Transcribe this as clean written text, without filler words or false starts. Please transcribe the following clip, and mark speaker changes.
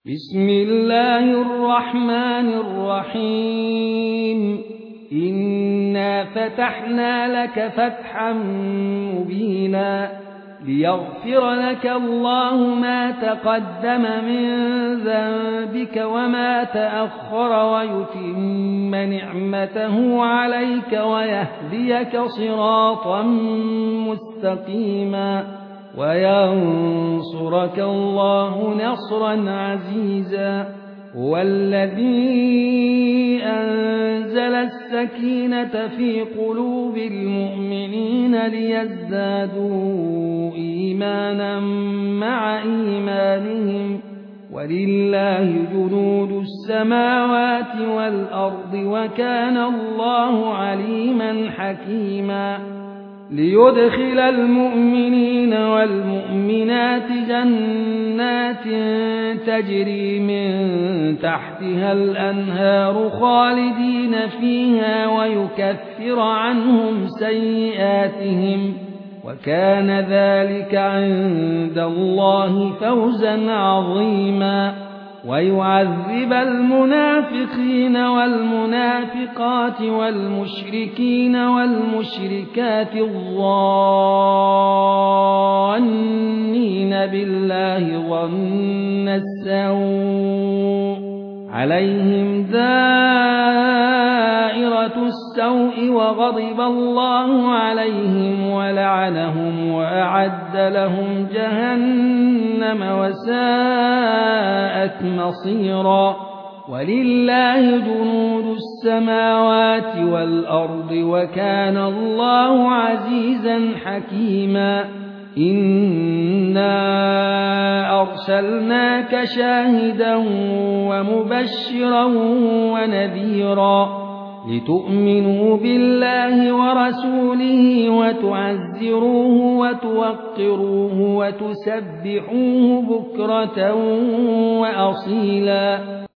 Speaker 1: بسم الله الرحمن الرحيم إنا فتحنا لك فتحا مبينا ليغفر لك الله ما تقدم من ذنبك وما تأخر ويتم نعمته عليك ويهديك صراطا مستقيما وينصرك الله نصرا عزيزا هو الذي أنزل السكينة في قلوب المؤمنين ليزدادوا إيمانا مع إيمانهم ولله جنود السماوات والأرض وكان الله عليما حكيما ليدخل المؤمنين والمؤمنات جنات تجري من تحتها الأنهار خالدين فيها ويكفر عنهم سيئاتهم وكان ذلك عند الله فوزا عظيما ويعذب المنافقين والمنافقات والمشركين والمشركات الظانين بالله ظن السوء عليهم دائرة السوء وغضب الله عليهم ولعنهم وأعد لهم جهنم وساءت مصيرا ولله جنود السماوات والأرض وكان الله عزيزا حكيما إنا أرسلناك شاهدا ومبشرا ونذيرا لتؤمنوا بالله ورسوله وتعزروه وتوقروه وتسبحوه بكرة وأصيلا